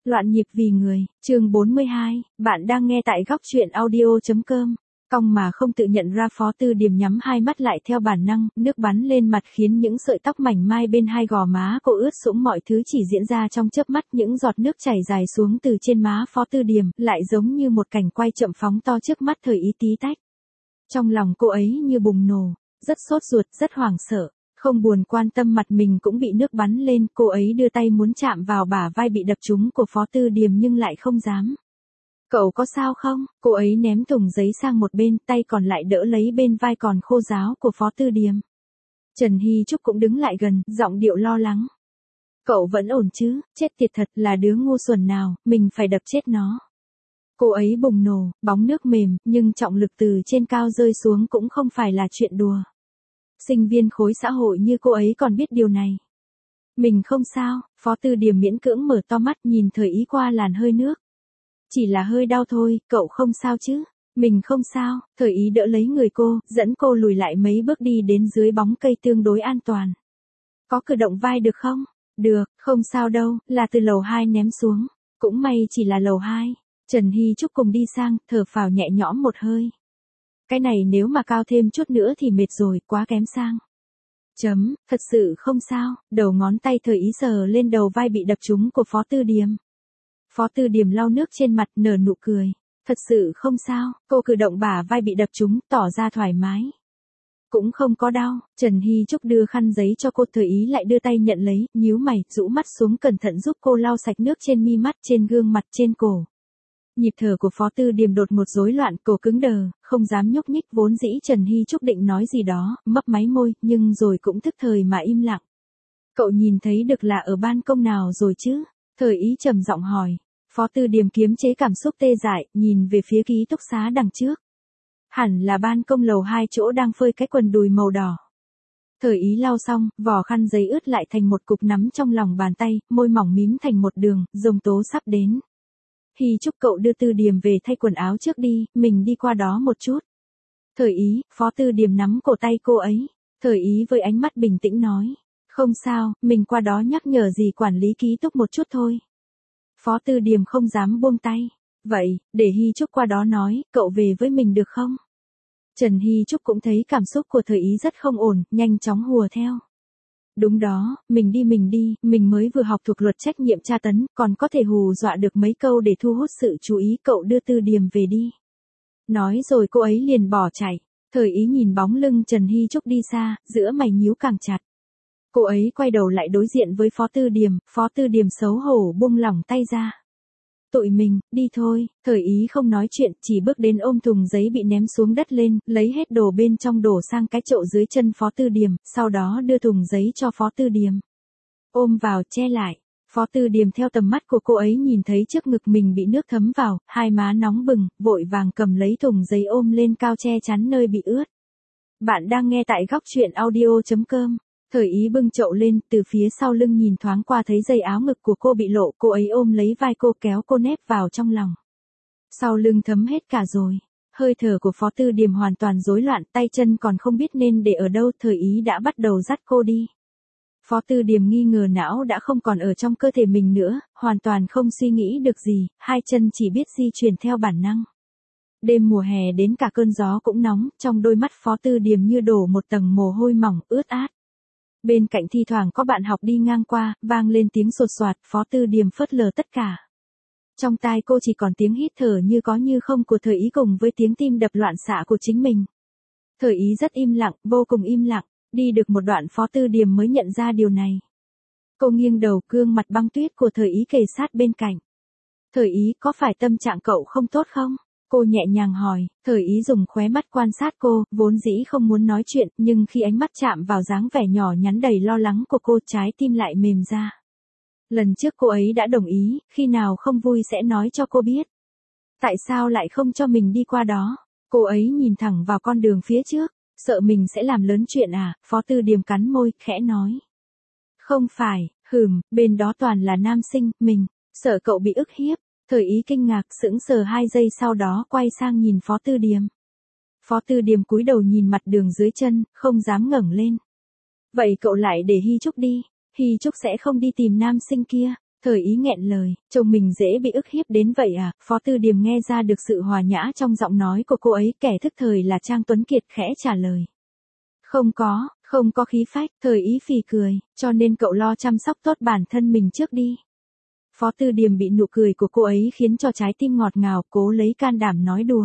Loạn nhịp vì người, chương 42, bạn đang nghe tại góc truyện audio.com. Cong mà không tự nhận ra Phó Tư Điềm nhắm hai mắt lại theo bản năng, nước bắn lên mặt khiến những sợi tóc mảnh mai bên hai gò má cô ướt sũng, mọi thứ chỉ diễn ra trong chớp mắt, những giọt nước chảy dài xuống từ trên má Phó Tư Điềm, lại giống như một cảnh quay chậm phóng to trước mắt Thời Ý tí tách. Trong lòng cô ấy như bùng nổ, rất sốt ruột, rất hoảng sợ. Không buồn quan tâm mặt mình cũng bị nước bắn lên, cô ấy đưa tay muốn chạm vào bả vai bị đập trúng của Phó Tư Điềm nhưng lại không dám. Cậu có sao không? Cô ấy ném thùng giấy sang một bên, tay còn lại đỡ lấy bên vai còn khô ráo của Phó Tư Điềm. Trần Hy Trúc cũng đứng lại gần, giọng điệu lo lắng. Cậu vẫn ổn chứ? Chết tiệt thật, là đứa ngu xuẩn nào, mình phải đập chết nó. Cô ấy bùng nổ, bóng nước mềm, nhưng trọng lực từ trên cao rơi xuống cũng không phải là chuyện đùa. Sinh viên khối xã hội như cô ấy còn biết điều này. Mình không sao, Phó Tư Điềm miễn cưỡng mở to mắt nhìn Thời Ý qua làn hơi nước. Chỉ là hơi đau thôi, cậu không sao chứ? Mình không sao, Thời Ý đỡ lấy người cô, dẫn cô lùi lại mấy bước đi đến dưới bóng cây tương đối an toàn. Có cử động vai được không? Được, không sao đâu, là từ lầu 2 ném xuống. Cũng may chỉ là lầu 2. Trần Hy Trúc cùng đi sang, thở phào nhẹ nhõm một hơi. Cái này nếu mà cao thêm chút nữa thì mệt rồi, quá kém sang. Thật sự không sao, đầu ngón tay Thời Ý sờ lên đầu vai bị đập trúng của Phó Tư Điềm. Phó Tư Điềm lau nước trên mặt, nở nụ cười. Thật sự không sao, cô cử động bả vai bị đập trúng, tỏ ra thoải mái. Cũng không có đau, Trần Hy Trúc đưa khăn giấy cho cô, Thời Ý lại đưa tay nhận lấy, nhíu mày, rũ mắt xuống cẩn thận giúp cô lau sạch nước trên mi mắt, trên gương mặt, trên cổ. Nhịp thở của Phó Tư Điềm đột ngột rối loạn, cổ cứng đờ, không dám nhúc nhích, vốn dĩ Trần Hy Trúc định nói gì đó, mấp máy môi, nhưng rồi cũng thức thời mà im lặng. Cậu nhìn thấy được là ở ban công nào rồi chứ? Thời Ý trầm giọng hỏi. Phó Tư Điềm kiềm chế cảm xúc tê dại, nhìn về phía ký túc xá đằng trước. Hẳn là ban công lầu 2 chỗ đang phơi cái quần đùi màu đỏ. Thời Ý lau xong, vỏ khăn giấy ướt lại thành một cục nắm trong lòng bàn tay, môi mỏng mím thành một đường, giông tố sắp đến. Hy Trúc, cậu đưa Tư Điềm về thay quần áo trước đi, mình đi qua đó một chút. Thời Ý, Phó Tư Điềm nắm cổ tay cô ấy. Thời Ý với ánh mắt bình tĩnh nói. Không sao, mình qua đó nhắc nhở gì quản lý ký túc một chút thôi. Phó Tư Điềm không dám buông tay. Vậy, để Hy Trúc qua đó nói, cậu về với mình được không? Trần Hy Trúc cũng thấy cảm xúc của Thời Ý rất không ổn, nhanh chóng hùa theo. Đúng đó, mình đi, mình mới vừa học thuộc luật trách nhiệm tra tấn, còn có thể hù dọa được mấy câu để thu hút sự chú ý, cậu đưa Tư Điềm về đi. Nói rồi cô ấy liền bỏ chạy. Thời Ý nhìn bóng lưng Trần Hy Trúc đi xa, giữa mày nhíu càng chặt. Cô ấy quay đầu lại đối diện với Phó Tư Điềm xấu hổ buông lỏng tay ra. Tụi mình, đi thôi, Thời Ý không nói chuyện, chỉ bước đến ôm thùng giấy bị ném xuống đất lên, lấy hết đồ bên trong đổ sang cái chậu dưới chân Phó Tư Điềm, sau đó đưa thùng giấy cho Phó Tư Điềm. Ôm vào, che lại. Phó Tư Điềm theo tầm mắt của cô ấy nhìn thấy trước ngực mình bị nước thấm vào, hai má nóng bừng, vội vàng cầm lấy thùng giấy ôm lên cao che chắn nơi bị ướt. Bạn đang nghe tại góc truyện audio.com. Thời Ý bưng chậu lên, từ phía sau lưng nhìn thoáng qua thấy dây áo ngực của cô bị lộ, cô ấy ôm lấy vai cô kéo cô nép vào trong lòng. Sau lưng thấm hết cả rồi. Hơi thở của Phó Tư Điềm hoàn toàn rối loạn, tay chân còn không biết nên để ở đâu, Thời Ý đã bắt đầu dắt cô đi. Phó Tư Điềm nghi ngờ não đã không còn ở trong cơ thể mình nữa, hoàn toàn không suy nghĩ được gì, hai chân chỉ biết di chuyển theo bản năng. Đêm mùa hè đến cả cơn gió cũng nóng, trong đôi mắt Phó Tư Điềm như đổ một tầng mồ hôi mỏng, ướt át. Bên cạnh thi thoảng có bạn học đi ngang qua, vang lên tiếng sột soạt, Phó Tư Điềm phớt lờ tất cả. Trong tai cô chỉ còn tiếng hít thở như có như không của Thời Ý cùng với tiếng tim đập loạn xạ của chính mình. Thời Ý rất im lặng, vô cùng im lặng, đi được một đoạn Phó Tư Điềm mới nhận ra điều này. Cô nghiêng đầu, gương mặt băng tuyết của Thời Ý kề sát bên cạnh. Thời Ý, có phải tâm trạng cậu không tốt không? Cô nhẹ nhàng hỏi. Thời Ý dùng khóe mắt quan sát cô, vốn dĩ không muốn nói chuyện, nhưng khi ánh mắt chạm vào dáng vẻ nhỏ nhắn đầy lo lắng của cô, trái tim lại mềm ra. Lần trước cô ấy đã đồng ý, khi nào không vui sẽ nói cho cô biết. Tại sao lại không cho mình đi qua đó? Cô ấy nhìn thẳng vào con đường phía trước, sợ mình sẽ làm lớn chuyện à? Phó Tư Điềm cắn môi, khẽ nói. Không phải, bên đó toàn là nam sinh, mình sợ cậu bị ức hiếp. Thời Ý kinh ngạc, sững sờ 2 giây sau đó quay sang nhìn Phó Tư Điềm. Phó Tư Điềm cúi đầu nhìn mặt đường dưới chân, không dám ngẩng lên. Vậy cậu lại để Hy Trúc đi, Hy Trúc sẽ không đi tìm nam sinh kia. Thời ý nghẹn lời, chồng mình dễ bị ức hiếp đến vậy à? Phó Tư Điềm nghe ra được sự hòa nhã trong giọng nói của cô ấy, kẻ thức thời là Trang Tuấn Kiệt khẽ trả lời. Không có khí phách, thời ý phì cười, cho nên cậu lo chăm sóc tốt bản thân mình trước đi. Phó Tư Điềm bị nụ cười của cô ấy khiến cho trái tim ngọt ngào, cố lấy can đảm nói đùa.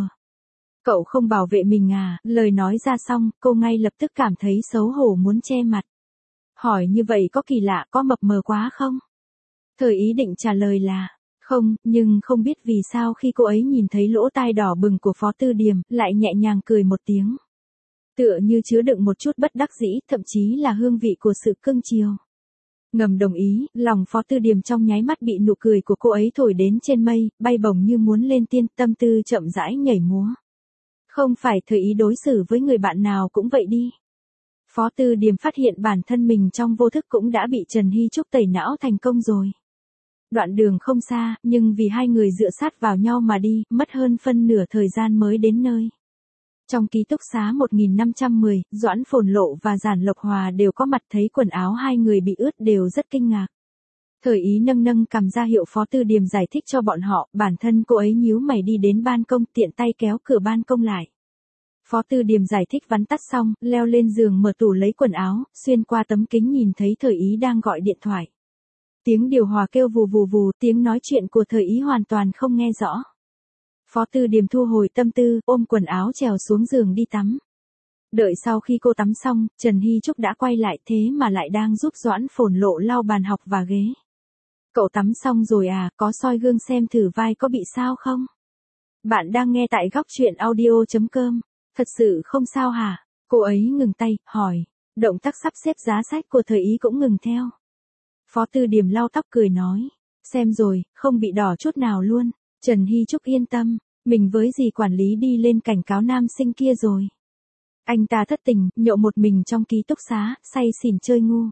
Cậu không bảo vệ mình à? Lời nói ra xong, cô ngay lập tức cảm thấy xấu hổ muốn che mặt. Hỏi như vậy có kỳ lạ, có mập mờ quá không? Thời ý định trả lời là, không, nhưng không biết vì sao khi cô ấy nhìn thấy lỗ tai đỏ bừng của Phó Tư Điềm, lại nhẹ nhàng cười một tiếng. Tựa như chứa đựng một chút bất đắc dĩ, thậm chí là hương vị của sự cưng chiều. Ngầm đồng ý, lòng Phó Tư Điềm trong nháy mắt bị nụ cười của cô ấy thổi đến trên mây, bay bổng như muốn lên tiên, tâm tư chậm rãi nhảy múa. Không phải thời ý đối xử với người bạn nào cũng vậy đi. Phó Tư Điềm phát hiện bản thân mình trong vô thức cũng đã bị Trần Hy Trúc tẩy não thành công rồi. Đoạn đường không xa, nhưng vì hai người dựa sát vào nhau mà đi, mất hơn phân nửa thời gian mới đến nơi. Trong ký túc xá 1510, Doãn Phồn Lộ và Giản Lộc Hòa đều có mặt, thấy quần áo hai người bị ướt đều rất kinh ngạc. Thời ý nâng cầm ra hiệu Phó Tư Điềm giải thích cho bọn họ, bản thân cô ấy nhíu mày đi đến ban công, tiện tay kéo cửa ban công lại. Phó Tư Điềm giải thích vắn tắt xong, leo lên giường mở tủ lấy quần áo, xuyên qua tấm kính nhìn thấy thời ý đang gọi điện thoại. Tiếng điều hòa kêu vù vù vù, tiếng nói chuyện của thời ý hoàn toàn không nghe rõ. Phó Tư Điềm thu hồi tâm tư, ôm quần áo trèo xuống giường đi tắm. Đợi sau khi cô tắm xong, Trần Hy Trúc đã quay lại, thế mà lại đang giúp Doãn Phồn Lộ lau bàn học và ghế. Cậu tắm xong rồi à, có soi gương xem thử vai có bị sao không? Bạn đang nghe tại góc truyện audio.com. Thật sự không sao hả? Cô ấy ngừng tay, hỏi. Động tác sắp xếp giá sách của thời ý cũng ngừng theo. Phó Tư Điềm lau tóc cười nói. Xem rồi, không bị đỏ chút nào luôn. Trần Hy Trúc yên tâm, mình với dì quản lý đi lên cảnh cáo nam sinh kia rồi. Anh ta thất tình, nhậu một mình trong ký túc xá, say xỉn chơi ngu.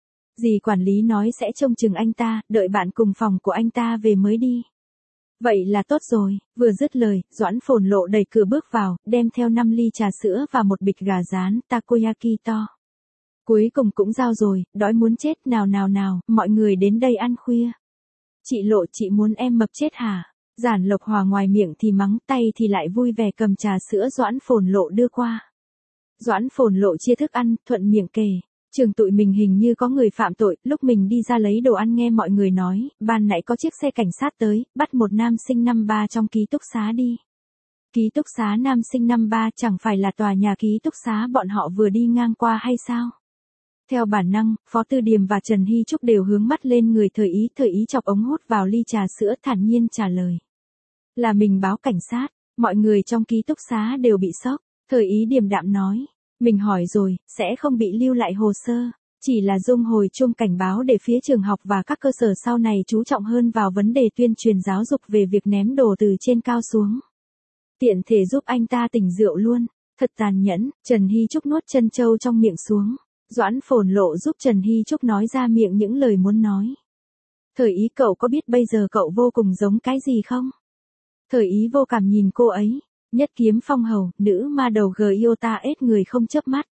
Dì quản lý nói sẽ trông chừng anh ta, đợi bạn cùng phòng của anh ta về mới đi. Vậy là tốt rồi, vừa dứt lời, Doãn Phồn Lộ đẩy cửa bước vào, đem theo 5 ly trà sữa và một bịch gà rán, takoyaki to. Cuối cùng cũng giao rồi, đói muốn chết, nào, mọi người đến đây ăn khuya. Chị Lộ, chị muốn em mập chết hả? Giản Lộc Hòa ngoài miệng thì mắng, tay thì lại vui vẻ cầm trà sữa Doãn Phồn Lộ đưa qua. Doãn Phồn Lộ chia thức ăn, thuận miệng kể. Trường tụi mình hình như có người phạm tội, lúc mình đi ra lấy đồ ăn nghe mọi người nói, ban nãy có chiếc xe cảnh sát tới, bắt một nam sinh năm 3 trong ký túc xá đi. Ký túc xá nam sinh năm 3 chẳng phải là tòa nhà ký túc xá bọn họ vừa đi ngang qua hay sao? Theo bản năng, Phó Tư Điềm và Trần Hy Trúc đều hướng mắt lên người thời ý chọc ống hút vào ly trà sữa thản nhiên trả lời. Là mình báo cảnh sát, mọi người trong ký túc xá đều bị sốc, thời ý điềm đạm nói. Mình hỏi rồi, sẽ không bị lưu lại hồ sơ, chỉ là dung hồi chuông cảnh báo để phía trường học và các cơ sở sau này chú trọng hơn vào vấn đề tuyên truyền giáo dục về việc ném đồ từ trên cao xuống. Tiện thể giúp anh ta tỉnh rượu luôn, thật tàn nhẫn, Trần Hy Trúc nuốt chân trâu trong miệng xuống. Doãn Phồn Lộ giúp Trần Hy Trúc nói ra miệng những lời muốn nói. Thời ý cậu có biết bây giờ cậu vô cùng giống cái gì không? Thời ý vô cảm nhìn cô ấy. Nhất kiếm phong hầu, nữ ma đầu Giota ết người không chớp mắt.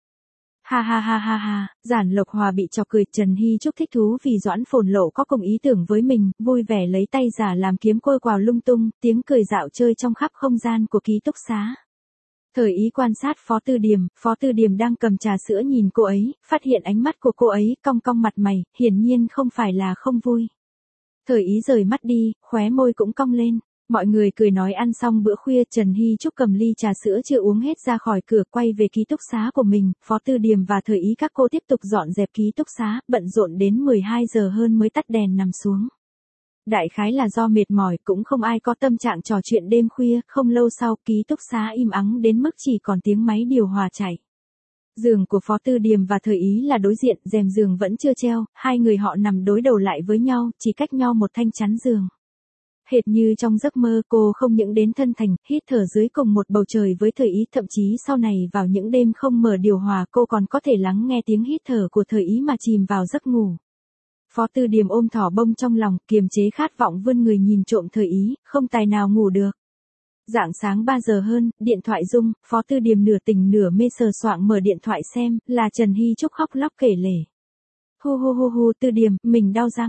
Ha, Giản Lộc Hòa bị chọc cười, Trần Hy Trúc thích thú vì Doãn Phồn Lộ có cùng ý tưởng với mình, vui vẻ lấy tay giả làm kiếm côi quào lung tung, tiếng cười dạo chơi trong khắp không gian của ký túc xá. Thời ý quan sát Phó Tư Điềm đang cầm trà sữa nhìn cô ấy, phát hiện ánh mắt của cô ấy cong cong mặt mày, hiển nhiên không phải là không vui. Thời ý rời mắt đi, khóe môi cũng cong lên. Mọi người cười nói ăn xong bữa khuya, Trần Hy Trúc cầm ly trà sữa chưa uống hết ra khỏi cửa, quay về ký túc xá của mình, Phó Tư Điềm và thời ý các cô tiếp tục dọn dẹp ký túc xá, bận rộn đến 12 giờ hơn mới tắt đèn nằm xuống. Đại khái là do mệt mỏi, cũng không ai có tâm trạng trò chuyện đêm khuya, không lâu sau, ký túc xá im ắng đến mức chỉ còn tiếng máy điều hòa chảy. Giường của Phó Tư Điềm và thời ý là đối diện, rèm giường vẫn chưa treo, hai người họ nằm đối đầu lại với nhau, chỉ cách nhau một thanh chắn giường. Hệt như trong giấc mơ, cô không những đến thân thành, hít thở dưới cùng một bầu trời với thời ý, thậm chí sau này vào những đêm không mở điều hòa cô còn có thể lắng nghe tiếng hít thở của thời ý mà chìm vào giấc ngủ. Phó Tư Điềm ôm thỏ bông trong lòng, kiềm chế khát vọng vươn người nhìn trộm thời ý, không tài nào ngủ được. Rạng sáng 3 giờ hơn, điện thoại rung, Phó Tư Điềm nửa tỉnh nửa mê sờ soạng mở điện thoại xem, là Trần Hy Trúc khóc lóc kể lể. Hu Tư Điềm, mình đau răng.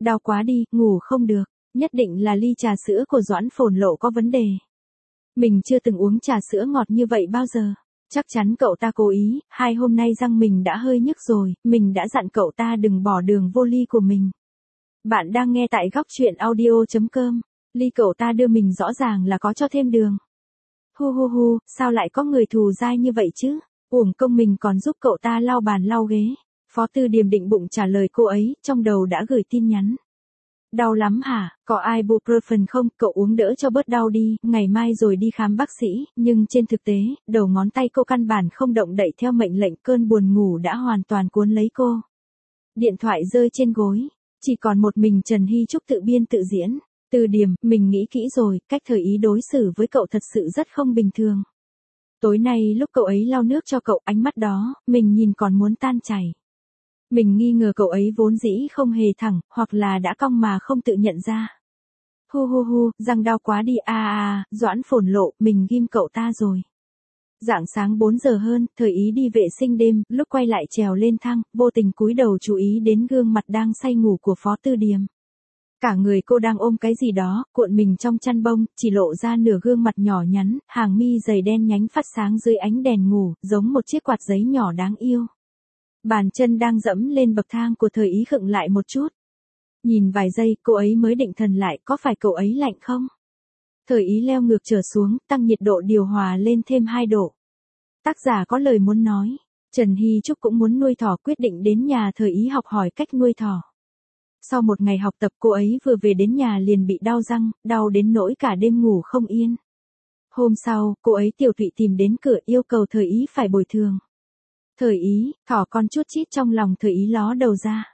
Đau quá đi, ngủ không được. Nhất định là ly trà sữa của Doãn Phồn Lộ có vấn đề. Mình chưa từng uống trà sữa ngọt như vậy bao giờ. Chắc chắn cậu ta cố ý, 2 hôm nay răng mình đã hơi nhức rồi, mình đã dặn cậu ta đừng bỏ đường vô ly của mình. Bạn đang nghe tại góc chuyện audio.com. Ly cậu ta đưa mình rõ ràng là có cho thêm đường. Hu hu hu, sao lại có người thù dai như vậy chứ? Uổng công mình còn giúp cậu ta lau bàn lau ghế. Phó Tư Điềm định bụng trả lời cô ấy, trong đầu đã gửi tin nhắn. Đau lắm hả, có ibuprofen không, cậu uống đỡ cho bớt đau đi, ngày mai rồi đi khám bác sĩ, nhưng trên thực tế, đầu ngón tay cô căn bản không động đậy theo mệnh lệnh, cơn buồn ngủ đã hoàn toàn cuốn lấy cô. Điện thoại rơi trên gối, chỉ còn một mình Trần Hy Trúc tự biên tự diễn. Từ Điềm, mình nghĩ kỹ rồi, cách Thời Ý đối xử với cậu thật sự rất không bình thường. Tối nay lúc cậu ấy lau nước cho cậu, ánh mắt đó, mình nhìn còn muốn tan chảy. Mình nghi ngờ cậu ấy vốn dĩ không hề thẳng, hoặc là đã cong mà không tự nhận ra. Hu hu hu, răng đau quá đi Doãn Phồn Lộ, mình ghim cậu ta rồi. Rạng sáng 4 giờ hơn, Thời Ý đi vệ sinh đêm, lúc quay lại trèo lên thang, vô tình cúi đầu chú ý đến gương mặt đang say ngủ của Phó Tư Điềm. Cả người cô đang ôm cái gì đó, cuộn mình trong chăn bông, chỉ lộ ra nửa gương mặt nhỏ nhắn, hàng mi dày đen nhánh phát sáng dưới ánh đèn ngủ, giống một chiếc quạt giấy nhỏ đáng yêu. Bàn chân đang dẫm lên bậc thang của Thời Ý khựng lại một chút. Nhìn vài giây, cô ấy mới định thần lại, có phải cậu ấy lạnh không? Thời Ý leo ngược trở xuống, tăng nhiệt độ điều hòa lên thêm 2 độ. Tác giả có lời muốn nói. Trần Hy Trúc cũng muốn nuôi thỏ, quyết định đến nhà Thời Ý học hỏi cách nuôi thỏ. Sau một ngày học tập, cô ấy vừa về đến nhà liền bị đau răng, đau đến nỗi cả đêm ngủ không yên. Hôm sau, cô ấy tiểu tụy tìm đến cửa yêu cầu Thời Ý phải bồi thường. Thời Ý, thỏ con chút chít trong lòng Thời Ý ló đầu ra.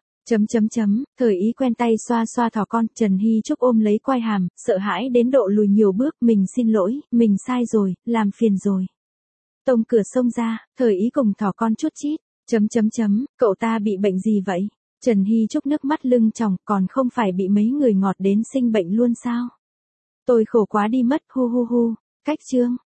Thời Ý quen tay xoa xoa thỏ con, Trần Hy Trúc ôm lấy quai hàm, sợ hãi đến độ lùi nhiều bước, mình xin lỗi, mình sai rồi, làm phiền rồi. Tông cửa xông ra, Thời Ý cùng thỏ con chút chít, cậu ta bị bệnh gì vậy? Trần Hy Trúc nước mắt lưng tròng, còn không phải bị mấy người ngọt đến sinh bệnh luôn sao? Tôi khổ quá đi mất, hu hu hu, cách chương.